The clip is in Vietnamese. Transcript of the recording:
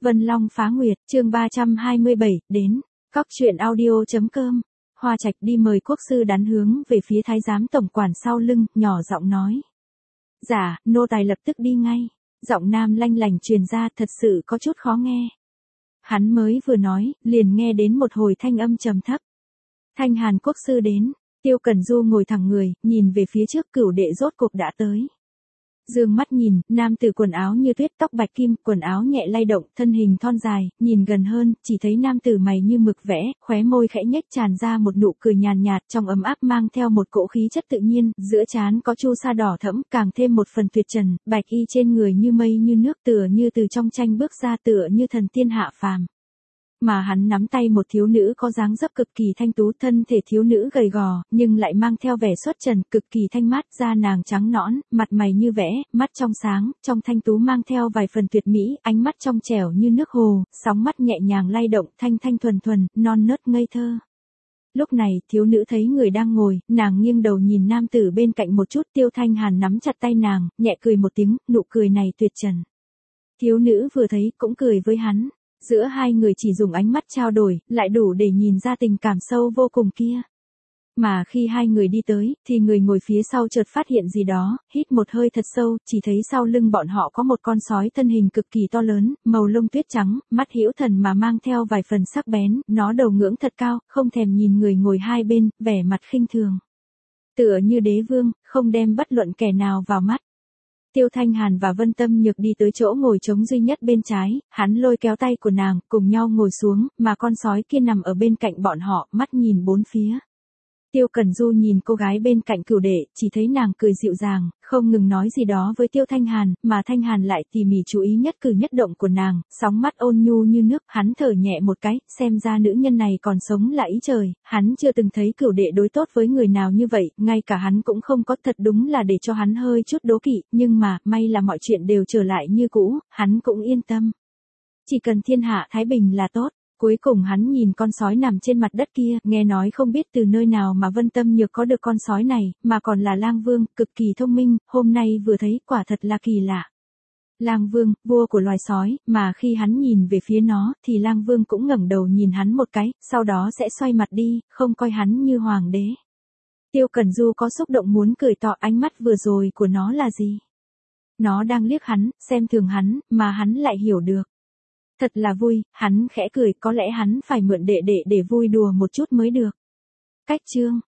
Vân Long Phá Nguyệt, chương 327, đến. Cóc truyện audio.com. Hoa Trạch đi mời quốc sư đán hướng về phía thái giám tổng quản sau lưng, nhỏ giọng nói. Dạ, nô tài lập tức đi ngay. Giọng nam lanh lành truyền ra, thật sự có chút khó nghe. Hắn mới vừa nói, liền nghe đến một hồi thanh âm trầm thấp. Thanh Hàn quốc sư đến. Tiêu Cẩn Du ngồi thẳng người, nhìn về phía trước, Cửu đệ rốt cuộc đã tới. Dương mắt nhìn, nam tử quần áo như tuyết, tóc bạch kim, quần áo nhẹ lay động, thân hình thon dài, nhìn gần hơn, chỉ thấy nam tử mày như mực vẽ, khóe môi khẽ nhếch tràn ra một nụ cười nhàn nhạt, trong ấm áp mang theo một cỗ khí chất tự nhiên, giữa trán có chu sa đỏ thẫm, càng thêm một phần tuyệt trần, bạch y trên người như mây như nước, tựa như từ trong tranh bước ra, tựa như thần tiên hạ phàm. Mà hắn nắm tay một thiếu nữ có dáng dấp cực kỳ thanh tú, thân thể thiếu nữ gầy gò, nhưng lại mang theo vẻ xuất trần, cực kỳ thanh mát, da nàng trắng nõn, mặt mày như vẽ, mắt trong sáng, trong thanh tú mang theo vài phần tuyệt mỹ, ánh mắt trong trẻo như nước hồ, sóng mắt nhẹ nhàng lay động, thanh thanh thuần thuần, non nớt ngây thơ. Lúc này, thiếu nữ thấy người đang ngồi, nàng nghiêng đầu nhìn nam tử bên cạnh một chút, Tiêu Thanh Hàn nắm chặt tay nàng, nhẹ cười một tiếng, nụ cười này tuyệt trần. Thiếu nữ vừa thấy, cũng cười với hắn. Giữa hai người chỉ dùng ánh mắt trao đổi, lại đủ để nhìn ra tình cảm sâu vô cùng kia. Mà khi hai người đi tới, thì người ngồi phía sau chợt phát hiện gì đó, hít một hơi thật sâu, chỉ thấy sau lưng bọn họ có một con sói thân hình cực kỳ to lớn, màu lông tuyết trắng, mắt hữu thần mà mang theo vài phần sắc bén, nó đầu ngưỡng thật cao, không thèm nhìn người ngồi hai bên, vẻ mặt khinh thường. Tựa như đế vương, không đem bất luận kẻ nào vào mắt. Tiêu Thanh Hàn và Vân Tâm Nhược đi tới chỗ ngồi trống duy nhất bên trái, hắn lôi kéo tay của nàng, cùng nhau ngồi xuống, mà con sói kia nằm ở bên cạnh bọn họ, mắt nhìn bốn phía. Tiêu Cẩn Du nhìn cô gái bên cạnh Cửu đệ, chỉ thấy nàng cười dịu dàng, không ngừng nói gì đó với Tiêu Thanh Hàn, mà Thanh Hàn lại tỉ mỉ chú ý nhất cử nhất động của nàng, sóng mắt ôn nhu như nước, hắn thở nhẹ một cái, xem ra nữ nhân này còn sống là ý trời, hắn chưa từng thấy Cửu đệ đối tốt với người nào như vậy, ngay cả hắn cũng không có, thật đúng là để cho hắn hơi chút đố kỵ, nhưng mà, may là mọi chuyện đều trở lại như cũ, hắn cũng yên tâm. Chỉ cần thiên hạ thái bình là tốt. Cuối cùng hắn nhìn con sói nằm trên mặt đất kia, nghe nói không biết từ nơi nào mà Vân Tâm Nhược có được con sói này, mà còn là Lang Vương, cực kỳ thông minh, hôm nay vừa thấy quả thật là kỳ lạ. Lang Vương, vua của loài sói, mà khi hắn nhìn về phía nó, thì Lang Vương cũng ngẩng đầu nhìn hắn một cái, sau đó sẽ xoay mặt đi, không coi hắn như hoàng đế. Tiêu Cẩn Du có xúc động muốn cười to, ánh mắt vừa rồi của nó là gì? Nó đang liếc hắn, xem thường hắn, mà hắn lại hiểu được. Thật là vui, hắn khẽ cười, có lẽ hắn phải mượn đệ đệ để vui đùa một chút mới được. Cách chương